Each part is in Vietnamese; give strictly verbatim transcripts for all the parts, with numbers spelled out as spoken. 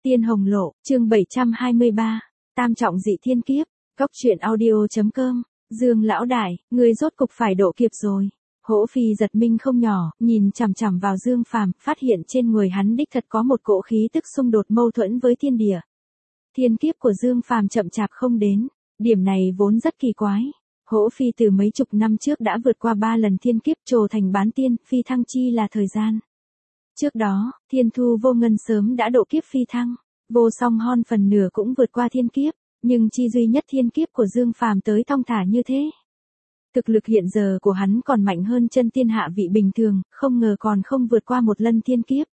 Tiên Hồng Lộ, chương bảy trăm hai mươi ba, Tam trọng dị thiên kiếp, Cốc truyện audio.com, Dương lão đại, ngươi rốt cục phải độ kiếp rồi. Hỗ Phi giật mình không nhỏ, nhìn chằm chằm vào Dương Phàm, phát hiện trên người hắn đích thật có một cỗ khí tức xung đột mâu thuẫn với thiên địa. Thiên kiếp của Dương Phàm chậm chạp không đến, điểm này vốn rất kỳ quái. Hỗ Phi từ mấy chục năm trước đã vượt qua ba lần thiên kiếp trổ thành bán tiên, phi thăng chi là thời gian. Trước đó, Thiên Thu Vô Ngân sớm đã độ kiếp phi thăng, Vô Song Hon phần nửa cũng vượt qua thiên kiếp, nhưng chi duy nhất thiên kiếp của Dương Phàm tới thong thả như thế. Thực lực hiện giờ của hắn còn mạnh hơn chân tiên hạ vị bình thường, không ngờ còn không vượt qua một lần thiên kiếp.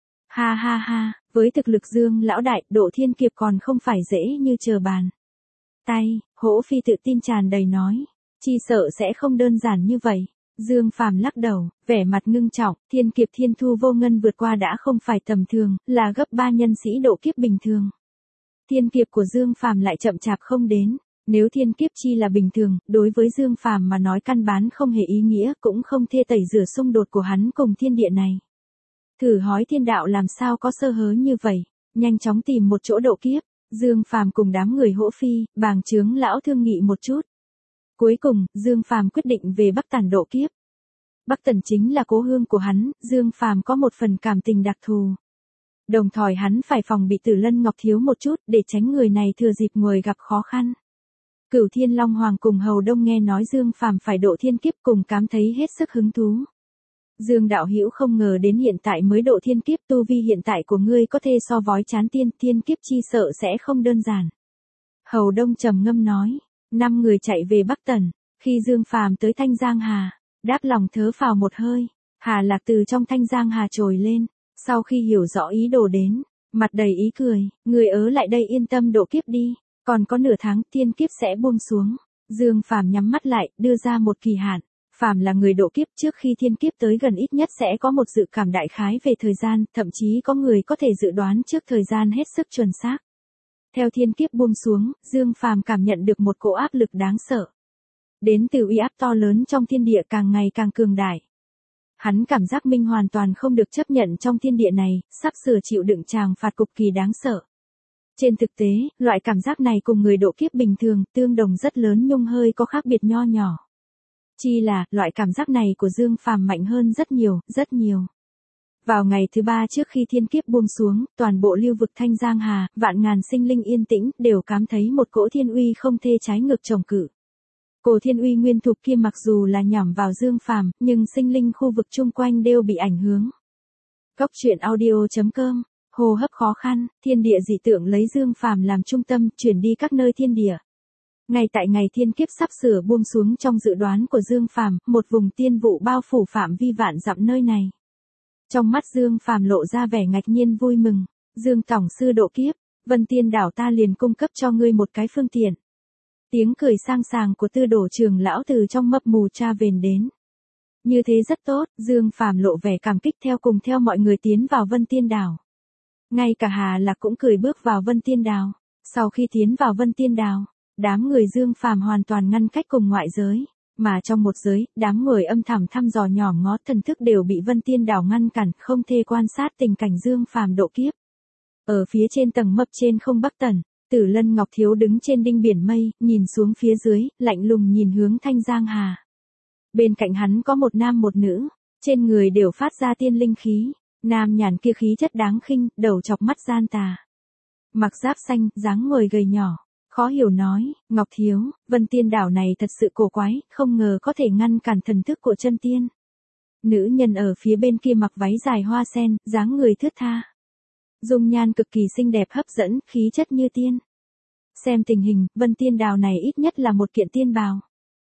Ha ha ha, với thực lực Dương lão đại, độ thiên kiếp còn không phải dễ như chờ bàn tay. Hỗ Phi tự tin tràn đầy nói, chi sợ sẽ không đơn giản như vậy. Dương Phàm lắc đầu, vẻ mặt ngưng trọng, thiên kiếp Thiên Thu Vô Ngân vượt qua đã không phải tầm thường, là gấp ba nhân sĩ độ kiếp bình thường. Thiên kiếp của Dương Phàm lại chậm chạp không đến, nếu thiên kiếp chi là bình thường, đối với Dương Phàm mà nói căn bản không hề ý nghĩa, cũng không thể tẩy rửa xung đột của hắn cùng thiên địa này. Thử hỏi thiên đạo làm sao có sơ hớ như vậy, nhanh chóng tìm một chỗ độ kiếp. Dương Phàm cùng đám người Hỗ Phi, bàng chướng lão thương nghị một chút. Cuối cùng, Dương Phàm quyết định về Bắc Tần độ kiếp. Bắc Tần chính là cố hương của hắn, Dương Phàm có một phần cảm tình đặc thù. Đồng thời hắn phải phòng bị Tử Lân Ngọc Thiếu một chút để tránh người này thừa dịp người gặp khó khăn. Cửu Thiên Long Hoàng cùng Hầu Đông nghe nói Dương Phàm phải độ thiên kiếp cùng cảm thấy hết sức hứng thú. Dương đạo hữu không ngờ đến hiện tại mới độ thiên kiếp, tu vi hiện tại của ngươi có thể so vói chán tiên, thiên kiếp chi sợ sẽ không đơn giản. Hầu Đông trầm ngâm nói, năm người chạy về Bắc Tần, khi Dương Phàm tới Thanh Giang Hà, đáp lòng thớ phào một hơi, Hà Lạc từ trong Thanh Giang Hà trồi lên, sau khi hiểu rõ ý đồ đến, mặt đầy ý cười, người ở lại đây yên tâm độ kiếp đi, còn có nửa tháng thiên kiếp sẽ buông xuống. Dương Phàm nhắm mắt lại, đưa ra một kỳ hạn. Phàm là người độ kiếp trước khi thiên kiếp tới gần ít nhất sẽ có một dự cảm đại khái về thời gian, thậm chí có người có thể dự đoán trước thời gian hết sức chuẩn xác. Theo thiên kiếp buông xuống, Dương Phàm cảm nhận được một cỗ áp lực đáng sợ. Đến từ uy áp to lớn trong thiên địa càng ngày càng cường đại. Hắn cảm giác mình hoàn toàn không được chấp nhận trong thiên địa này, sắp sửa chịu đựng tràng phạt cực kỳ đáng sợ. Trên thực tế, loại cảm giác này cùng người độ kiếp bình thường tương đồng rất lớn nhưng hơi có khác biệt nho nhỏ. Chi là, loại cảm giác này của Dương Phàm mạnh hơn rất nhiều, rất nhiều. Vào ngày thứ ba trước khi thiên kiếp buông xuống, toàn bộ lưu vực Thanh Giang Hà, vạn ngàn sinh linh yên tĩnh, đều cảm thấy một cỗ thiên uy không thể trái ngược trồng cự. Cổ thiên uy nguyên thục kia mặc dù là nhằm vào Dương Phàm, nhưng sinh linh khu vực chung quanh đều bị ảnh hưởng. Cốc truyện audio.com, hô hấp khó khăn, thiên địa dị tượng lấy Dương Phàm làm trung tâm, chuyển đi các nơi thiên địa. Ngay tại ngày thiên kiếp sắp sửa buông xuống trong dự đoán của Dương Phàm, một vùng tiên vụ bao phủ phạm vi vạn dặm nơi này. Trong mắt Dương Phàm lộ ra vẻ ngạc nhiên vui mừng, Dương tổng sư độ kiếp, Vân Tiên đảo ta liền cung cấp cho ngươi một cái phương tiện. Tiếng cười sang sàng của Tư Đồ trưởng lão từ trong mập mù tra vền đến. Như thế rất tốt, Dương Phàm lộ vẻ cảm kích theo cùng theo mọi người tiến vào Vân Tiên đảo. Ngay cả Hà Lạc cũng cười bước vào Vân Tiên đảo. Sau khi tiến vào Vân Tiên đảo, đám người Dương Phàm hoàn toàn ngăn cách cùng ngoại giới, mà trong một giới, đám người âm thầm thăm dò nhỏ ngó thần thức đều bị Vân Tiên đảo ngăn cản, không thể quan sát tình cảnh Dương Phàm độ kiếp. Ở phía trên tầng mập trên không Bắc Tần, Tử Lân Ngọc Thiếu đứng trên đinh biển mây, nhìn xuống phía dưới, lạnh lùng nhìn hướng Thanh Giang Hà. Bên cạnh hắn có một nam một nữ, trên người đều phát ra tiên linh khí, nam nhàn kia khí chất đáng khinh, đầu chọc mắt gian tà. Mặc giáp xanh, dáng người gầy nhỏ. Khó hiểu nói, Ngọc Thiếu, Vân Tiên đảo này thật sự cổ quái, không ngờ có thể ngăn cản thần thức của chân tiên. Nữ nhân ở phía bên kia mặc váy dài hoa sen, dáng người thướt tha. Dung nhan cực kỳ xinh đẹp hấp dẫn, khí chất như tiên. Xem tình hình, Vân Tiên đảo này ít nhất là một kiện tiên bào.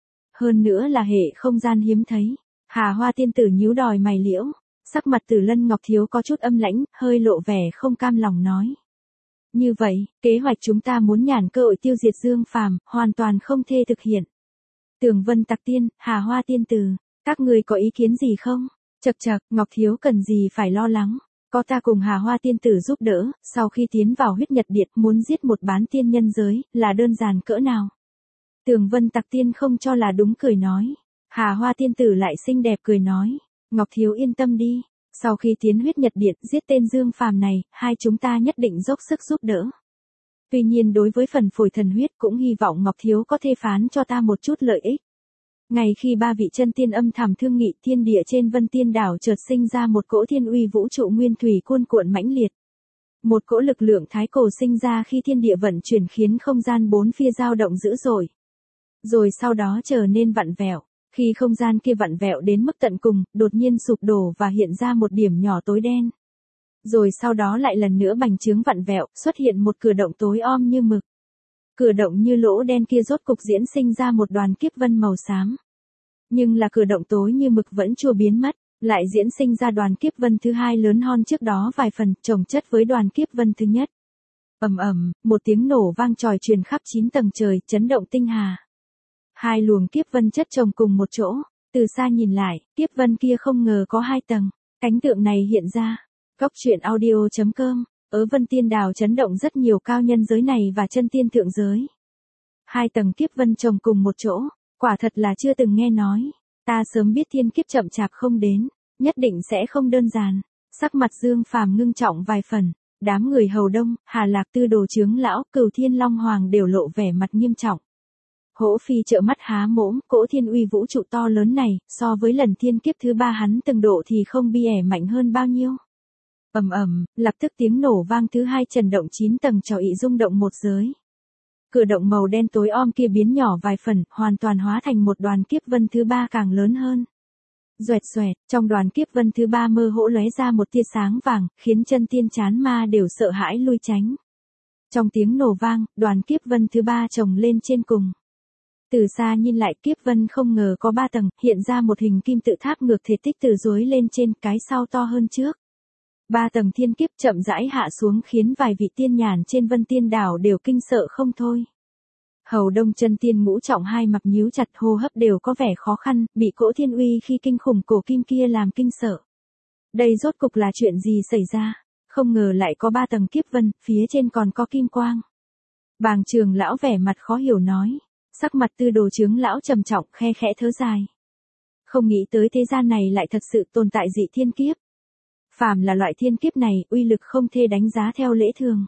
Hơn nữa là hệ không gian hiếm thấy. Hà Hoa tiên tử nhíu đòi mày liễu, sắc mặt Tử Lân Ngọc Thiếu có chút âm lãnh, hơi lộ vẻ không cam lòng nói. Như vậy, kế hoạch chúng ta muốn nhàn cơ hội tiêu diệt Dương Phàm, hoàn toàn không thể thực hiện. Tường Vân Tặc Tiên, Hà Hoa Tiên Tử, các người có ý kiến gì không? Chậc chậc, Ngọc Thiếu cần gì phải lo lắng, có ta cùng Hà Hoa Tiên Tử giúp đỡ, sau khi tiến vào huyết nhật điện muốn giết một bán tiên nhân giới, là đơn giản cỡ nào? Tường Vân Tặc Tiên không cho là đúng cười nói. Hà Hoa Tiên Tử lại xinh đẹp cười nói, Ngọc Thiếu yên tâm đi, Sau khi tiến huyết nhật điện giết tên Dương Phàm này, hai chúng ta nhất định dốc sức giúp đỡ. Tuy nhiên đối với phần phổi thần huyết cũng hy vọng Ngọc Thiếu có thể phán cho ta một chút lợi ích. Ngày khi ba vị chân tiên âm thầm thương nghị, thiên địa trên Vân Tiên đảo chợt sinh ra một cỗ thiên uy vũ trụ nguyên thủy cuồn cuộn mãnh liệt. Một cỗ lực lượng thái cổ sinh ra khi thiên địa vận chuyển khiến không gian bốn phía dao động dữ dội. Rồi sau đó trở nên vặn vẹo. Khi không gian kia vặn vẹo đến mức tận cùng, đột nhiên sụp đổ và hiện ra một điểm nhỏ tối đen. Rồi sau đó lại lần nữa bành trướng vặn vẹo, xuất hiện một cửa động tối om như mực. Cửa động như lỗ đen kia rốt cục diễn sinh ra một đoàn kiếp vân màu xám. Nhưng là cửa động tối như mực vẫn chưa biến mất, lại diễn sinh ra đoàn kiếp vân thứ hai lớn hơn trước đó vài phần, chồng chất với đoàn kiếp vân thứ nhất. Ầm ầm, một tiếng nổ vang chòi truyền khắp chín tầng trời, chấn động tinh hà. Hai luồng kiếp vân chất chồng cùng một chỗ, từ xa nhìn lại, kiếp vân kia không ngờ có hai tầng. Cảnh tượng này hiện ra. Cốc truyện audio chấm com, ở Vân Tiên đảo chấn động rất nhiều cao nhân giới này và chân tiên thượng giới. Hai tầng kiếp vân chồng cùng một chỗ, quả thật là chưa từng nghe nói. Ta sớm biết thiên kiếp chậm chạp không đến, nhất định sẽ không đơn giản. Sắc mặt Dương Phàm ngưng trọng vài phần, đám người Hầu Đông, Hà Lạc Tư Đồ Chướng lão, Cửu Thiên Long Hoàng đều lộ vẻ mặt nghiêm trọng. Hỗ Phi trợn mắt há mồm, cỗ thiên uy vũ trụ to lớn này, so với lần thiên kiếp thứ ba hắn từng độ thì không bi ẻ mạnh hơn bao nhiêu. Ầm ầm, lập tức tiếng nổ vang thứ hai chấn động chín tầng trò ị rung động một giới. Cửa động màu đen tối om kia biến nhỏ vài phần, hoàn toàn hóa thành một đoàn kiếp vân thứ ba càng lớn hơn. Xoẹt xoẹt, trong đoàn kiếp vân thứ ba mơ hỗ lóe ra một tia sáng vàng, khiến chân tiên chán ma đều sợ hãi lui tránh. Trong tiếng nổ vang, đoàn kiếp vân thứ ba chồng lên trên cùng. Từ xa nhìn lại, kiếp vân không ngờ có ba tầng, hiện ra một hình kim tự tháp ngược thể tích từ dưới lên trên, cái sau to hơn trước. Ba tầng thiên kiếp chậm rãi hạ xuống khiến vài vị tiên nhàn trên Vân Tiên đảo đều kinh sợ không thôi. Hầu Đông chân tiên ngũ trọng hai mặt nhíu chặt, hô hấp đều có vẻ khó khăn, bị cỗ thiên uy khi kinh khủng cổ kim kia làm kinh sợ. Đây rốt cục là chuyện gì xảy ra? Không ngờ lại có ba tầng kiếp vân, phía trên còn có kim quang. Bàng Trường lão vẻ mặt khó hiểu nói, sắc mặt Tư Đồ Chướng lão trầm trọng, khe khẽ thở dài. Không nghĩ tới thế gian này lại thật sự tồn tại dị thiên kiếp. Phàm là loại thiên kiếp này, uy lực không thể đánh giá theo lễ thường.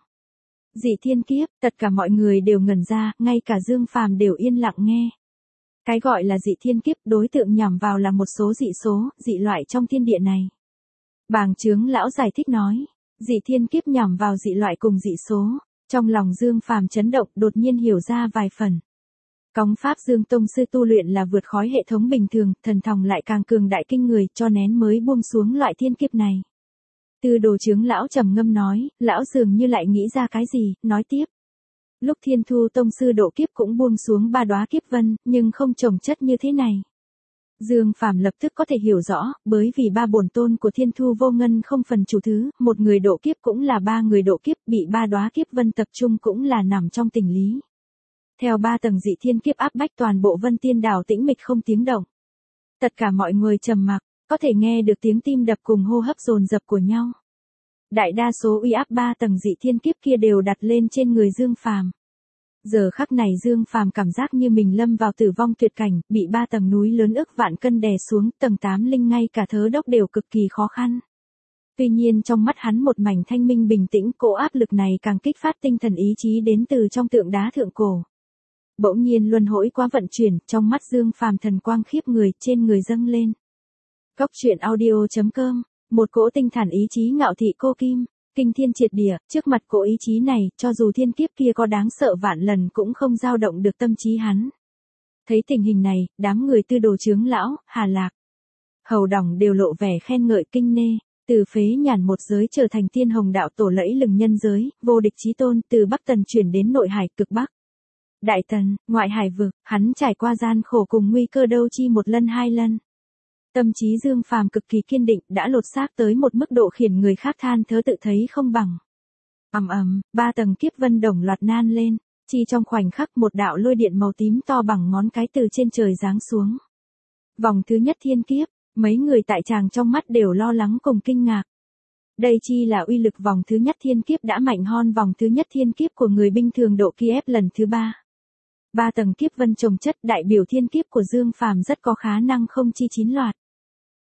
Dị thiên kiếp, tất cả mọi người đều ngẩn ra, ngay cả Dương Phàm đều yên lặng nghe. Cái gọi là dị thiên kiếp, đối tượng nhằm vào là một số dị số, dị loại trong thiên địa này. Bàng Chướng lão giải thích nói, dị thiên kiếp nhằm vào dị loại cùng dị số. Trong lòng Dương Phàm chấn động, đột nhiên hiểu ra vài phần. Cống pháp Dương Tông sư tu luyện là vượt khói hệ thống bình thường, thần thông lại càng cường đại kinh người, cho nén mới buông xuống loại thiên kiếp này. Tư Đồ Chướng lão trầm ngâm nói, lão dường như lại nghĩ ra cái gì, nói tiếp. Lúc Thiên Thu Tông sư độ kiếp cũng buông xuống ba đóa kiếp vân, nhưng không chồng chất như thế này. Dương Phàm lập tức có thể hiểu rõ, bởi vì ba bổn tôn của Thiên Thu Vô Ngân không phần chủ thứ, một người độ kiếp cũng là ba người độ kiếp, bị ba đóa kiếp vân tập trung cũng là nằm trong tình lý. Theo ba tầng dị thiên kiếp áp bách toàn bộ Vân Tiên đảo tĩnh mịch không tiếng động. Tất cả mọi người trầm mặc, có thể nghe được tiếng tim đập cùng hô hấp dồn dập của nhau. Đại đa số uy áp ba tầng dị thiên kiếp kia đều đặt lên trên người Dương Phàm. Giờ khắc này Dương Phàm cảm giác như mình lâm vào tử vong tuyệt cảnh, bị ba tầng núi lớn ức vạn cân đè xuống, tầng tám linh ngay cả thở dốc đều cực kỳ khó khăn. Tuy nhiên trong mắt hắn một mảnh thanh minh bình tĩnh, cỗ áp lực này càng kích phát tinh thần ý chí đến từ trong tượng đá thượng cổ. Bỗng nhiên luân hỗi quá vận chuyển, trong mắt Dương Phàm thần quang khiếp người, trên người dâng lên. Cốc truyện audio chấm com, một cỗ tinh thần ý chí ngạo thị cô kim, kinh thiên triệt địa, trước mặt cỗ ý chí này, cho dù thiên kiếp kia có đáng sợ vạn lần cũng không dao động được tâm trí hắn. Thấy tình hình này, đám người Tư Đồ Chướng lão, Hà Lạc, Hầu Đỏng đều lộ vẻ khen ngợi kinh nê, từ phế nhàn một giới trở thành tiên hồng đạo tổ lẫy lừng nhân giới, vô địch chí tôn, từ Bắc Tần chuyển đến nội hải cực Bắc. Đại Tần, ngoại hải vực, hắn trải qua gian khổ cùng nguy cơ đâu chi một lần hai lần. Tâm trí Dương Phàm cực kỳ kiên định, đã lột xác tới một mức độ khiến người khác than thớ tự thấy không bằng. Ầm ầm, ba tầng kiếp vân đồng loạt nan lên, chỉ trong khoảnh khắc một đạo lôi điện màu tím to bằng ngón cái từ trên trời giáng xuống. Vòng thứ nhất thiên kiếp, mấy người tại tràng trong mắt đều lo lắng cùng kinh ngạc. Đây chi là uy lực vòng thứ nhất thiên kiếp đã mạnh hơn vòng thứ nhất thiên kiếp của người bình thường độ Kiev lần thứ ba. Ba tầng kiếp vân chồng chất đại biểu thiên kiếp của Dương Phàm rất có khả năng không chi chín loạt.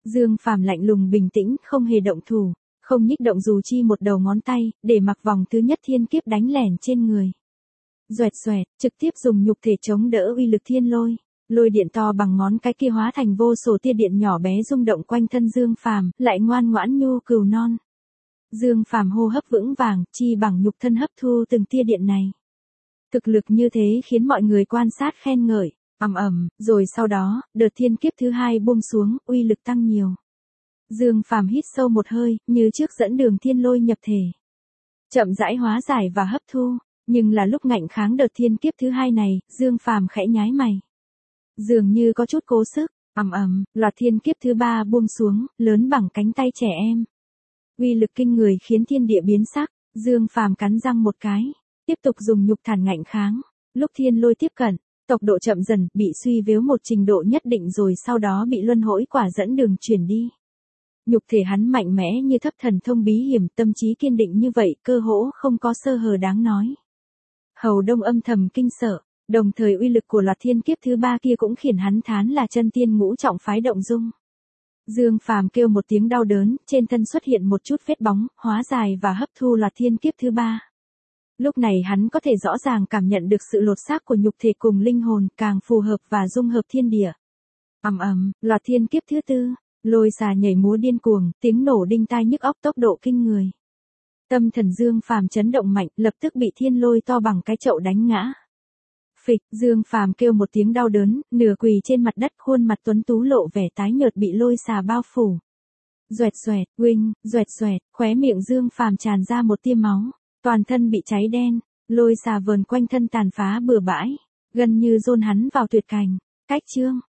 Dương Phàm lạnh lùng bình tĩnh, không hề động thủ, không nhích động dù chi một đầu ngón tay, để mặc vòng thứ nhất thiên kiếp đánh lẻn trên người. Xoẹt xoẹt, trực tiếp dùng nhục thể chống đỡ uy lực thiên lôi. Lôi điện to bằng ngón cái kia hóa thành vô số tia điện nhỏ bé rung động quanh thân Dương Phàm, lại ngoan ngoãn nhu cừu non. Dương Phàm hô hấp vững vàng, chi bằng nhục thân hấp thu từng tia điện này. Thực lực như thế khiến mọi người quan sát khen ngợi, ầm ầm, rồi sau đó, đợt thiên kiếp thứ hai buông xuống, uy lực tăng nhiều. Dương Phàm hít sâu một hơi, như trước dẫn đường thiên lôi nhập thể. Chậm rãi hóa giải và hấp thu, nhưng là lúc ngạnh kháng đợt thiên kiếp thứ hai này, Dương Phàm khẽ nhái mày. Dường như có chút cố sức, ầm ầm, loạt thiên kiếp thứ ba buông xuống, lớn bằng cánh tay trẻ em. Uy lực kinh người khiến thiên địa biến sắc, Dương Phàm cắn răng một cái, tiếp tục dùng nhục thản ngạnh kháng. Lúc thiên lôi tiếp cận, tốc độ chậm dần, bị suy vếu một trình độ nhất định rồi sau đó bị luân hỗi quả dẫn đường chuyển đi. Nhục thể hắn mạnh mẽ như thấp thần thông bí hiểm, tâm trí kiên định như vậy, cơ hỗ không có sơ hở đáng nói. Hầu Đông âm thầm kinh sợ, đồng thời uy lực của loạt thiên kiếp thứ ba kia cũng khiến hắn thán là chân tiên ngũ trọng phái động dung. Dương Phàm kêu một tiếng đau đớn, trên thân xuất hiện một chút vết bóng, hóa dài và hấp thu loạt thiên kiếp thứ ba. Lúc này hắn có thể rõ ràng cảm nhận được sự lột xác của nhục thể cùng linh hồn, càng phù hợp và dung hợp thiên địa. Ầm ầm, loạt thiên kiếp thứ tư, lôi xà nhảy múa điên cuồng, tiếng nổ đinh tai nhức óc tốc độ kinh người. Tâm thần Dương Phàm chấn động mạnh, lập tức bị thiên lôi to bằng cái chậu đánh ngã. Phịch, Dương Phàm kêu một tiếng đau đớn, nửa quỳ trên mặt đất, khuôn mặt tuấn tú lộ vẻ tái nhợt bị lôi xà bao phủ. Doẹt doẹt, uỳnh, doẹt doẹt, khóe miệng Dương Phàm tràn ra một tia máu, toàn thân bị cháy đen, lôi xà vờn quanh thân tàn phá bừa bãi, gần như dồn hắn vào tuyệt cảnh. Cách chương